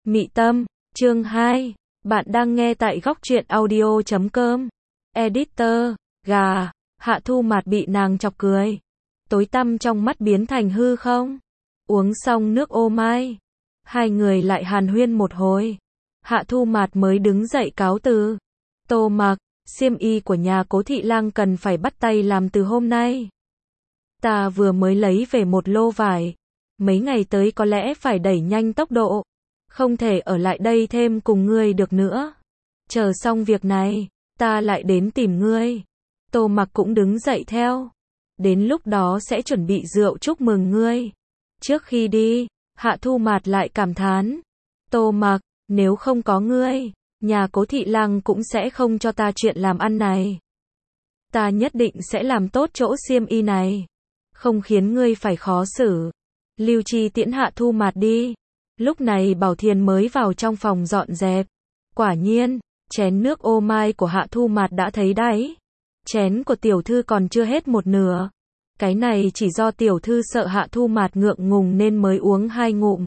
Mị Tâm, chương 2. Bạn đang nghe tại góc truyện audio.com. Editor, gà, Hạ Thu Mạt bị nàng chọc cười. Tối tăm trong mắt biến thành hư không. Uống xong nước ô mai. Hai người lại hàn huyên một hồi. Hạ Thu Mạt mới đứng dậy cáo từ. Tô Mặc, xiêm y của nhà Cố Thị Lang cần phải bắt tay làm từ hôm nay. Ta vừa mới lấy về một lô vải. Mấy ngày tới có lẽ phải đẩy nhanh tốc độ. Không thể ở lại đây thêm cùng ngươi được nữa. Chờ xong việc này, ta lại đến tìm ngươi. Tô Mặc cũng đứng dậy theo. Đến lúc đó sẽ chuẩn bị rượu chúc mừng ngươi. Trước khi đi, Hạ Thu Mạt lại cảm thán. Tô Mặc, nếu không có ngươi, nhà Cố Thị Lang cũng sẽ không cho ta chuyện làm ăn này. Ta nhất định sẽ làm tốt chỗ xiêm y này. Không khiến ngươi phải khó xử. Lưu Chi tiễn Hạ Thu Mạt đi. Lúc này Bảo Thiền mới vào trong phòng dọn dẹp. Quả nhiên, chén nước ô mai của Hạ Thu Mạt đã thấy đáy. Chén của tiểu thư còn chưa hết một nửa. Cái này chỉ do tiểu thư sợ Hạ Thu Mạt ngượng ngùng nên mới uống 2 ngụm.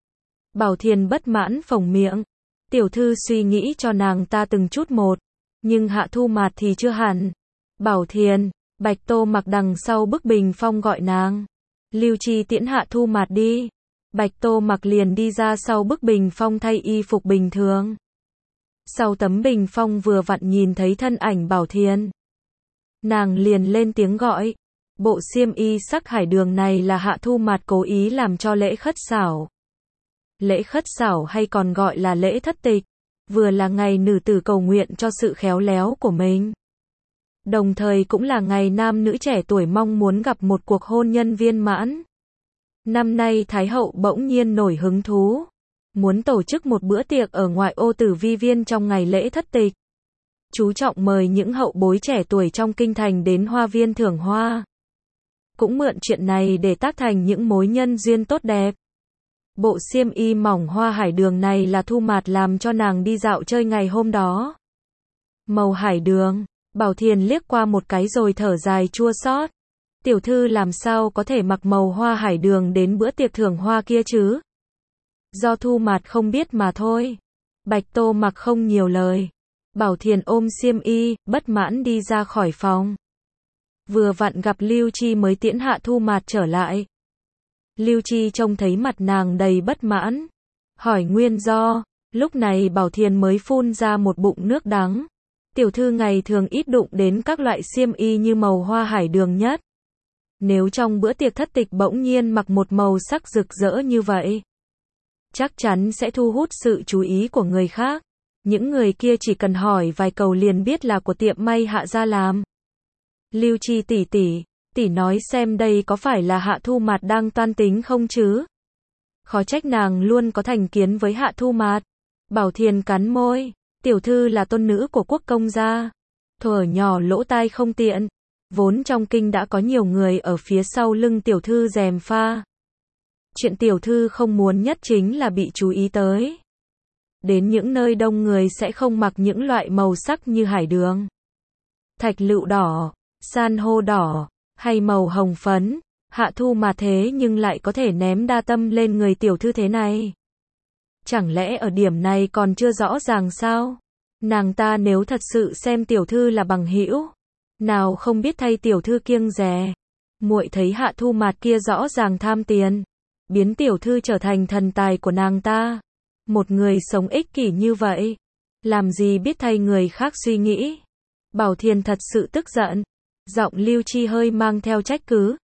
Bảo Thiền bất mãn phồng miệng. Tiểu thư suy nghĩ cho nàng ta từng chút một. Nhưng Hạ Thu Mạt thì chưa hẳn. Bảo Thiền, Bạch Tô Mặc đằng sau bức bình phong gọi nàng. Lưu Chi tiễn Hạ Thu Mạt đi. Bạch Tô Mặc liền đi ra sau bức bình phong thay y phục bình thường. Sau tấm bình phong vừa vặn nhìn thấy thân ảnh Bảo Thiền. Nàng liền lên tiếng gọi. Bộ xiêm y sắc hải đường này là Hạ Thu Mạt cố ý làm cho lễ khất xảo. Lễ khất xảo hay còn gọi là lễ thất tịch. Vừa là ngày nữ tử cầu nguyện cho sự khéo léo của mình. Đồng thời cũng là ngày nam nữ trẻ tuổi mong muốn gặp một cuộc hôn nhân viên mãn. Năm nay Thái hậu bỗng nhiên nổi hứng thú. Muốn tổ chức một bữa tiệc ở ngoại ô Tử Vi Viên trong ngày lễ thất tịch. Chú trọng mời những hậu bối trẻ tuổi trong kinh thành đến hoa viên thưởng hoa. Cũng mượn chuyện này để tác thành những mối nhân duyên tốt đẹp. Bộ xiêm y mỏng hoa hải đường này là Thu Mạt làm cho nàng đi dạo chơi ngày hôm đó. Màu hải đường, Bảo Thiền liếc qua một cái rồi thở dài chua xót. Tiểu thư làm sao có thể mặc màu hoa hải đường đến bữa tiệc thưởng hoa kia chứ? Do Thu Mạt không biết mà thôi. Bạch Tô Mặc không nhiều lời. Bảo Thiền ôm xiêm y, bất mãn đi ra khỏi phòng. Vừa vặn gặp Lưu Chi mới tiễn Hạ Thu Mạt trở lại. Lưu Chi trông thấy mặt nàng đầy bất mãn. Hỏi nguyên do, lúc này Bảo Thiền mới phun ra một bụng nước đắng. Tiểu thư ngày thường ít đụng đến các loại xiêm y như màu hoa hải đường nhất. Nếu trong bữa tiệc thất tịch bỗng nhiên mặc một màu sắc rực rỡ như vậy, chắc chắn sẽ thu hút sự chú ý của người khác. Những người kia chỉ cần hỏi vài câu liền biết là của tiệm may Hạ gia làm. Lưu Chi tỷ nói xem đây có phải là Hạ Thu Mạt đang toan tính không chứ? Khó trách nàng luôn có thành kiến với Hạ Thu Mạt. Bảo Thiền cắn môi, tiểu thư là tôn nữ của quốc công gia. Thuở nhỏ lỗ tai không tiện. Vốn trong kinh đã có nhiều người ở phía sau lưng tiểu thư gièm pha. Chuyện tiểu thư không muốn nhất chính là bị chú ý tới. Đến những nơi đông người sẽ không mặc những loại màu sắc như hải đường, thạch lựu đỏ, san hô đỏ, hay màu hồng phấn. Hạ Thu mà thế nhưng lại có thể ném đa tâm lên người tiểu thư thế này. Chẳng lẽ ở điểm này còn chưa rõ ràng sao? Nàng ta nếu thật sự xem tiểu thư là bằng hữu, nào không biết thay tiểu thư kiêng dè. Muội thấy Hạ Thu Mạt kia rõ ràng tham tiền, biến tiểu thư trở thành thần tài của nàng ta. Một người sống ích kỷ như vậy, làm gì biết thay người khác suy nghĩ. Bảo Thiền thật sự tức giận. Giọng Lưu Chi hơi mang theo trách cứ.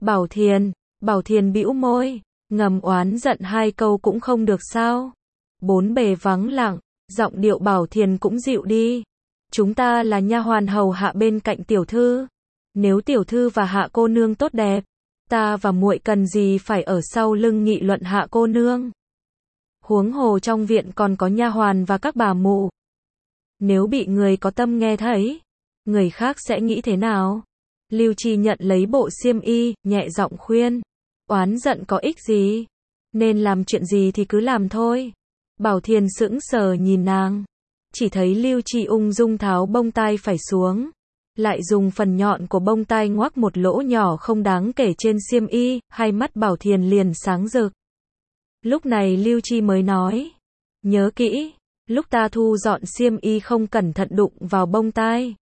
Bảo Thiền bĩu môi, ngầm oán giận 2 câu cũng không được sao? Bốn bề vắng lặng, giọng điệu Bảo Thiền cũng dịu đi. Chúng ta là nha hoàn hầu hạ bên cạnh tiểu thư. Nếu tiểu thư và Hạ cô nương tốt đẹp, ta và muội cần gì phải ở sau lưng nghị luận Hạ cô nương? Huống hồ trong viện còn có nha hoàn và các bà mụ. Nếu bị người có tâm nghe thấy, người khác sẽ nghĩ thế nào? Lưu Chi nhận lấy bộ xiêm y, nhẹ giọng khuyên. Oán giận có ích gì? Nên làm chuyện gì thì cứ làm thôi. Bảo Thiền sững sờ nhìn nàng. Chỉ thấy Lưu Chi ung dung tháo bông tai phải xuống. Lại dùng phần nhọn của bông tai ngoác một lỗ nhỏ không đáng kể trên xiêm y. Hai mắt Bảo Thiền liền sáng rực. Lúc này Lưu Chi mới nói. Nhớ kỹ, lúc ta thu dọn xiêm y không cẩn thận đụng vào bông tai.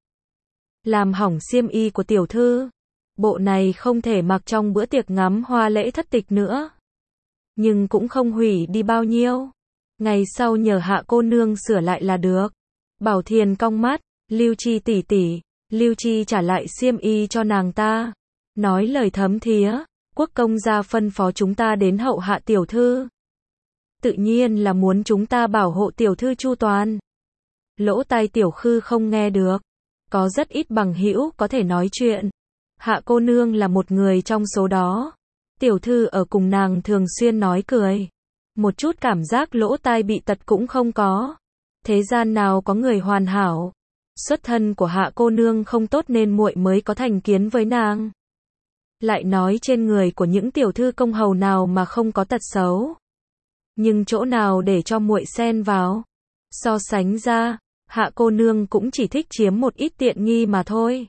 Làm hỏng xiêm y của tiểu thư. Bộ này không thể mặc trong bữa tiệc ngắm hoa lễ thất tịch nữa. Nhưng cũng không hủy đi bao nhiêu. Ngày sau nhờ Hạ cô nương sửa lại là được. Bảo Thiền cong mắt, Lưu Chi tỷ tỷ, Lưu Chi trả lại xiêm y cho nàng ta. Nói lời thấm thía, quốc công gia phân phó chúng ta đến hậu hạ tiểu thư. Tự nhiên là muốn chúng ta bảo hộ tiểu thư chu toàn. Lỗ tai tiểu khư không nghe được. Có rất ít bằng hữu có thể nói chuyện. Hạ cô nương là một người trong số đó. Tiểu thư ở cùng nàng thường xuyên nói cười. Một chút cảm giác lỗ tai bị tật cũng không có. Thế gian nào có người hoàn hảo. Xuất thân của Hạ cô nương không tốt nên muội mới có thành kiến với nàng. Lại nói trên người của những tiểu thư công hầu nào mà không có tật xấu. Nhưng chỗ nào để cho muội xen vào. So sánh ra, Hạ cô nương cũng chỉ thích chiếm một ít tiện nghi mà thôi.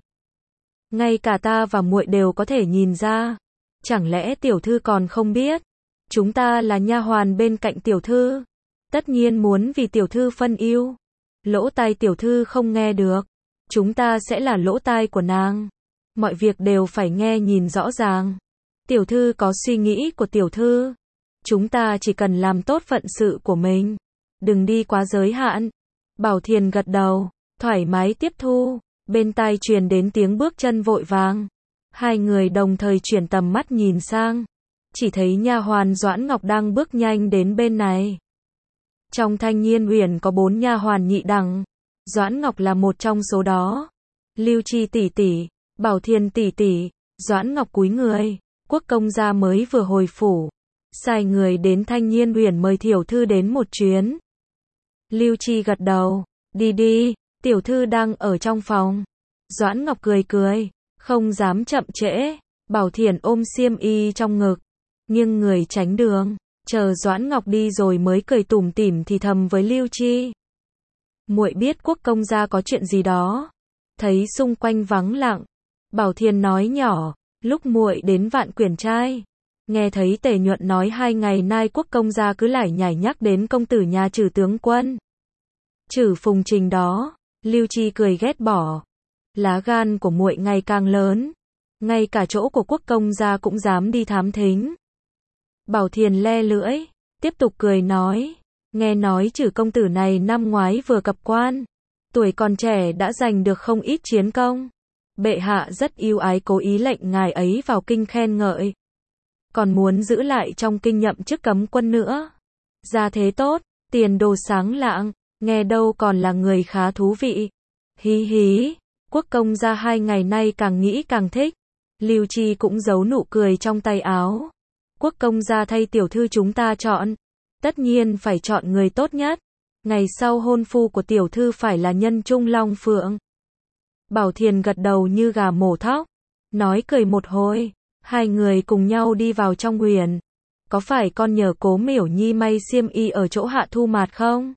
Ngay cả ta và muội đều có thể nhìn ra. Chẳng lẽ tiểu thư còn không biết? Chúng ta là nha hoàn bên cạnh tiểu thư. Tất nhiên muốn vì tiểu thư phân ưu. Lỗ tai tiểu thư không nghe được. Chúng ta sẽ là lỗ tai của nàng. Mọi việc đều phải nghe nhìn rõ ràng. Tiểu thư có suy nghĩ của tiểu thư. Chúng ta chỉ cần làm tốt phận sự của mình. Đừng đi quá giới hạn. Bảo Thiền gật đầu, thoải mái tiếp thu. Bên tai truyền đến tiếng bước chân vội vàng. Hai người đồng thời chuyển tầm mắt nhìn sang. Chỉ thấy nha hoàn Doãn Ngọc đang bước nhanh đến bên này. Trong Thanh Nhiên Uyển có 4 nha hoàn nhị đẳng. Doãn Ngọc là một trong số đó. Lưu Chi tỷ tỷ, Bảo Thiền tỷ tỷ. Doãn Ngọc cúi người. Quốc công gia mới vừa hồi phủ. Sai người đến Thanh Nhiên Uyển mời tiểu thư đến một chuyến. Lưu Chi gật đầu. Đi đi, tiểu thư đang ở trong phòng. Doãn Ngọc cười cười, không dám chậm trễ. Bảo Thiền ôm xiêm y trong ngực, nghiêng người tránh đường. Chờ Doãn Ngọc đi rồi mới cười tủm tỉm thì thầm với Lưu Chi. Muội biết quốc công gia có chuyện gì đó. Thấy xung quanh vắng lặng, Bảo Thiền nói nhỏ, lúc muội đến Vạn Quyển Trai, nghe thấy Tề Nhuận nói 2 ngày nay quốc công gia cứ lải nhải nhắc đến công tử nhà Trử tướng quân. Trử Phùng Trình đó. Lưu Chi cười ghét bỏ. Lá gan của muội ngày càng lớn. Ngay cả chỗ của quốc công gia cũng dám đi thám thính. Bảo Thiền le lưỡi, tiếp tục cười nói. Nghe nói Trử công tử này năm ngoái vừa cập quan. Tuổi còn trẻ đã giành được không ít chiến công. Bệ hạ rất yêu ái cố ý lệnh ngài ấy vào kinh khen ngợi. Còn muốn giữ lại trong kinh nhậm chức cấm quân nữa. Gia thế tốt, tiền đồ sáng lạng, nghe đâu còn là người khá thú vị. Hí hí, quốc công gia 2 ngày nay càng nghĩ càng thích. Lưu Chi cũng giấu nụ cười trong tay áo. Quốc công gia thay tiểu thư chúng ta chọn. Tất nhiên phải chọn người tốt nhất. Ngày sau hôn phu của tiểu thư phải là nhân trung long phượng. Bảo Thiền gật đầu như gà mổ thóc. Nói cười một hồi. Hai người cùng nhau đi vào trong huyền. Có phải con nhờ Cố Miểu Nhi may xiêm y ở chỗ Hạ Thu Mạt không?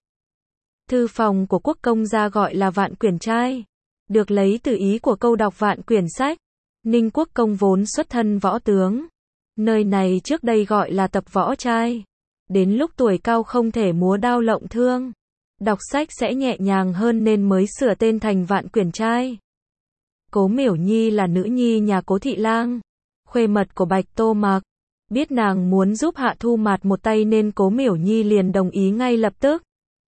Thư phòng của quốc công gia gọi là Vạn Quyển Trai. Được lấy từ ý của câu đọc vạn quyển sách. Ninh Quốc công vốn xuất thân võ tướng. Nơi này trước đây gọi là tập võ trai. Đến lúc tuổi cao không thể múa đao lộng thương. Đọc sách sẽ nhẹ nhàng hơn nên mới sửa tên thành Vạn Quyển Trai. Cố Miểu Nhi là nữ nhi nhà Cố Thị Lang, khuê mật của Bạch Tô Mặc. Biết nàng muốn giúp Hạ Thu Mạt một tay nên Cố Miểu Nhi liền đồng ý ngay lập tức.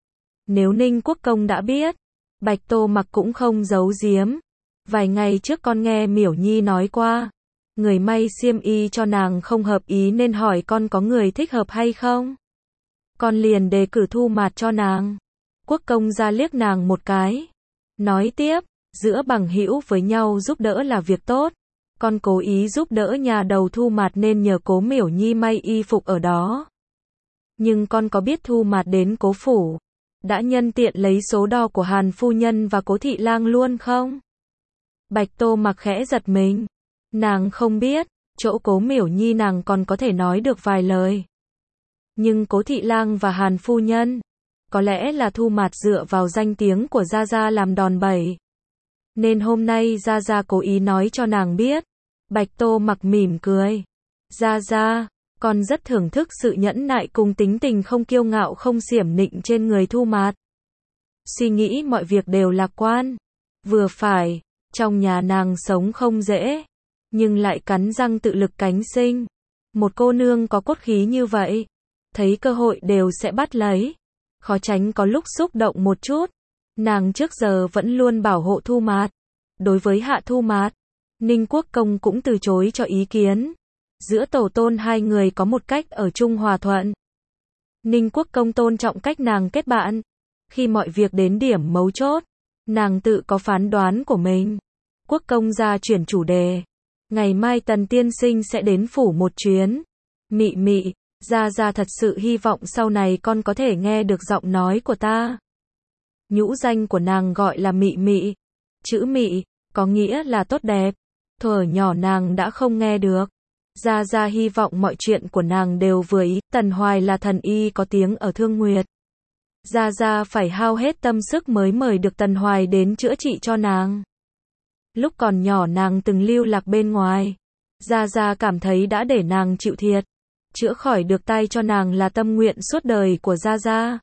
Nếu Ninh Quốc công đã biết, Bạch Tô Mặc cũng không giấu giếm. Vài ngày trước con nghe Miểu Nhi nói qua, người may xiêm y cho nàng không hợp ý nên hỏi con có người thích hợp hay không. Con liền đề cử Thu Mạt cho nàng. Quốc công ra liếc nàng một cái. Nói tiếp, giữa bằng hữu với nhau giúp đỡ là việc tốt. Con cố ý giúp đỡ nhà đầu Thu Mạt nên nhờ Cố Miểu Nhi may y phục ở đó. Nhưng con có biết Thu Mạt đến Cố phủ đã nhân tiện lấy số đo của Hàn phu nhân và Cố Thị Lang luôn không? Bạch Tô Mặc khẽ giật mình. Nàng không biết, chỗ Cố Miểu Nhi nàng còn có thể nói được vài lời. Nhưng Cố Thị Lang và Hàn phu nhân, có lẽ là Thu Mạt dựa vào danh tiếng của Gia Gia làm đòn bẩy. Nên hôm nay Gia Gia cố ý nói cho nàng biết. Bạch Tô Mặc mỉm cười. Gia Gia, Con rất thưởng thức sự nhẫn nại cùng tính tình không kiêu ngạo không xiểm nịnh trên người Thu Mạt. Suy nghĩ mọi việc đều lạc quan, vừa phải, trong nhà nàng sống không dễ, nhưng lại cắn răng tự lực cánh sinh. Một cô nương có cốt khí như vậy, thấy cơ hội đều sẽ bắt lấy, khó tránh có lúc xúc động một chút. Nàng trước giờ vẫn luôn bảo hộ Thu Mạt. Đối với Hạ Thu Mạt, Ninh Quốc Công cũng từ chối cho ý kiến. Giữa tổ tôn hai người có một cách ở chung hòa thuận. Ninh Quốc Công tôn trọng cách nàng kết bạn. Khi mọi việc đến điểm mấu chốt, nàng tự có phán đoán của mình. Quốc Công gia chuyển chủ đề. Ngày mai Tần tiên sinh sẽ đến phủ một chuyến. Mị Mị, gia thật sự hy vọng sau này con có thể nghe được giọng nói của ta. Nhũ danh của nàng gọi là Mị Mị. Chữ Mị có nghĩa là tốt đẹp. Thuở nhỏ nàng đã không nghe được. Gia hy vọng mọi chuyện của nàng đều vừa ý. Tần Hoài là thần y có tiếng ở Thương Nguyệt. Gia phải hao hết tâm sức mới mời được Tần Hoài đến chữa trị cho nàng. Lúc còn nhỏ nàng từng lưu lạc bên ngoài. Gia cảm thấy đã để nàng chịu thiệt. Chữa khỏi được tai cho nàng là tâm nguyện suốt đời của Gia.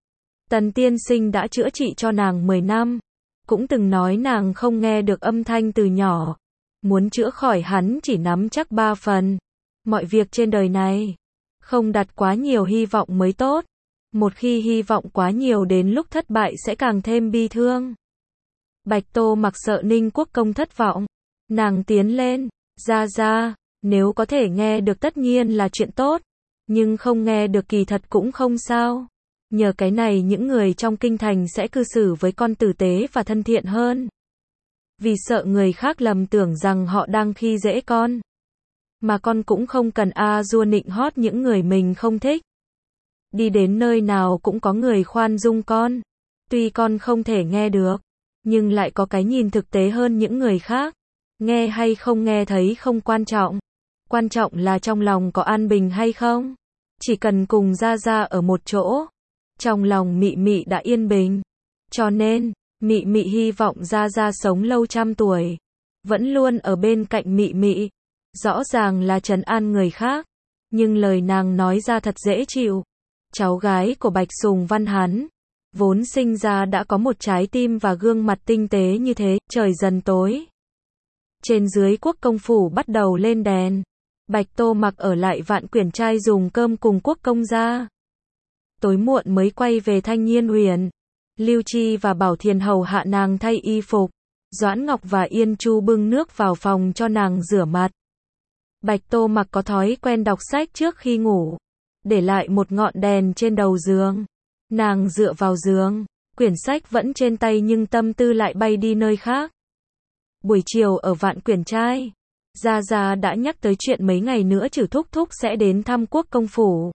Tần tiên sinh đã chữa trị cho nàng 10 năm. Cũng từng nói nàng không nghe được âm thanh từ nhỏ. Muốn chữa khỏi hắn chỉ nắm chắc 3 phần. Mọi việc trên đời này, không đặt quá nhiều hy vọng mới tốt. Một khi hy vọng quá nhiều đến lúc thất bại sẽ càng thêm bi thương. Bạch Tô Mặc sợ Ninh Quốc Công thất vọng. Nàng tiến lên, Gia, nếu có thể nghe được tất nhiên là chuyện tốt. Nhưng không nghe được kỳ thật cũng không sao. Nhờ cái này những người trong kinh thành sẽ cư xử với con tử tế và thân thiện hơn. Vì sợ người khác lầm tưởng rằng họ đang khi dễ con. Mà con cũng không cần dua nịnh hót những người mình không thích. Đi đến nơi nào cũng có người khoan dung con. Tuy con không thể nghe được, nhưng lại có cái nhìn thực tế hơn những người khác. Nghe hay không nghe thấy không quan trọng. Quan trọng là trong lòng có an bình hay không. Chỉ cần cùng Gia ở một chỗ, trong lòng Mị Mị đã yên bình. Cho nên, Mị Mị hy vọng Gia sống lâu trăm tuổi. Vẫn luôn ở bên cạnh Mị Mị. Rõ ràng là trấn an người khác. Nhưng lời nàng nói ra thật dễ chịu. Cháu gái của Bạch Sùng Văn hắn, vốn sinh ra đã có một trái tim và gương mặt tinh tế như thế. Trời dần tối. Trên dưới Quốc công phủ bắt đầu lên đèn. Bạch Tô Mặc ở lại Vạn Quyển Trai dùng cơm cùng Quốc công gia. Tối muộn mới quay về Thanh Nhiên Huyền. Lưu Chi và Bảo Thiền hầu hạ nàng thay y phục. Doãn Ngọc và Yên Chu bưng nước vào phòng cho nàng rửa mặt. Bạch Tô Mặc có thói quen đọc sách trước khi ngủ. Để lại một ngọn đèn trên đầu giường. Nàng dựa vào giường. Quyển sách vẫn trên tay nhưng tâm tư lại bay đi nơi khác. Buổi chiều ở Vạn Quyển Trai, Gia đã nhắc tới chuyện mấy ngày nữa Trử Thúc Thúc sẽ đến thăm Quốc công phủ.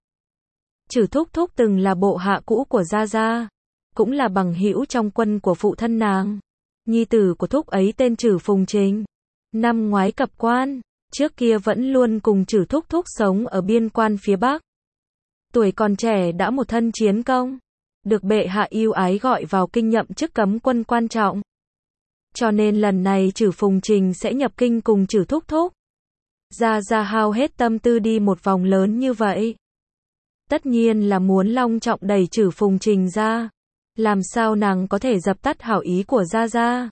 Trử Thúc Thúc từng là bộ hạ cũ của Gia, cũng là bằng hữu trong quân của phụ thân nàng. Nhi tử của Thúc ấy tên Trử Phùng Trình. Năm ngoái cập quan, trước kia vẫn luôn cùng Trử Thúc Thúc sống ở biên quan phía Bắc. Tuổi còn trẻ đã một thân chiến công, được bệ hạ yêu ái gọi vào kinh nhậm chức cấm quân quan trọng. Cho nên lần này Trử Phùng Trình sẽ nhập kinh cùng Trử Thúc Thúc. Gia hao hết tâm tư đi một vòng lớn như vậy. Tất nhiên là muốn long trọng đẩy Trử Phùng Trình ra. Làm sao nàng có thể dập tắt hảo ý của Gia.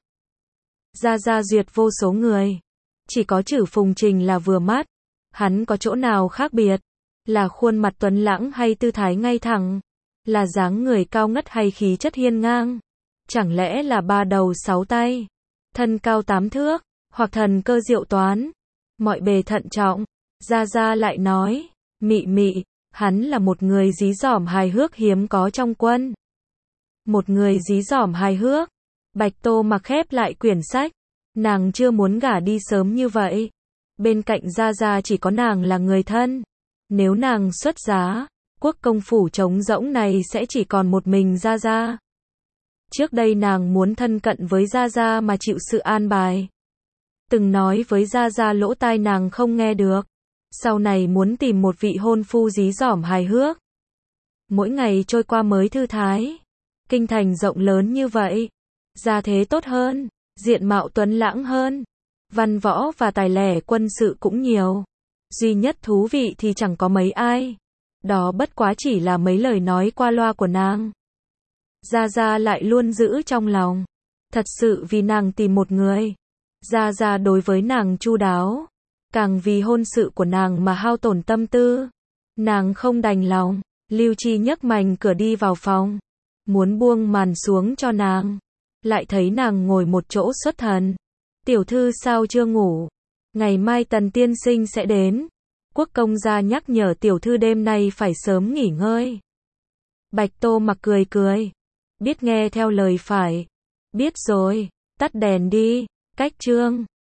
Gia duyệt vô số người. Chỉ có Trử Phùng Trình là vừa mắt. Hắn có chỗ nào khác biệt? Là khuôn mặt tuấn lãng hay tư thái ngay thẳng? Là dáng người cao ngất hay khí chất hiên ngang? Chẳng lẽ là 3 đầu 6 tay? Thân cao 8 thước? Hoặc thần cơ diệu toán? Mọi bề thận trọng. Gia lại nói, Mị Mị, hắn là một người dí dỏm hài hước hiếm có trong quân. Một người dí dỏm hài hước. Bạch Tô Mặc khép lại quyển sách. Nàng chưa muốn gả đi sớm như vậy. Bên cạnh Gia chỉ có nàng là người thân. Nếu nàng xuất giá, Quốc công phủ trống rỗng này sẽ chỉ còn một mình Gia. Trước đây nàng muốn thân cận với Gia mà chịu sự an bài. Từng nói với Gia lỗ tai nàng không nghe được. Sau này muốn tìm một vị hôn phu dí dỏm hài hước. Mỗi ngày trôi qua mới thư thái. Kinh thành rộng lớn như vậy. Gia thế tốt hơn. Diện mạo tuấn lãng hơn. Văn võ và tài lẻ quân sự cũng nhiều. Duy nhất thú vị thì chẳng có mấy ai. Đó bất quá chỉ là mấy lời nói qua loa của nàng. Gia Gia lại luôn giữ trong lòng. Thật sự vì nàng tìm một người. Gia Gia đối với nàng chu đáo. Càng vì hôn sự của nàng mà hao tổn tâm tư. Nàng không đành lòng. Lưu Chi nhấc mành cửa đi vào phòng. Muốn buông màn xuống cho nàng. Lại thấy nàng ngồi một chỗ xuất thần. Tiểu thư sao chưa ngủ? Ngày mai Tần tiên sinh sẽ đến. Quốc công gia nhắc nhở tiểu thư đêm nay phải sớm nghỉ ngơi. Bạch Tô Mặc cười cười. Biết nghe theo lời phải. Biết rồi, tắt đèn đi. Cách chương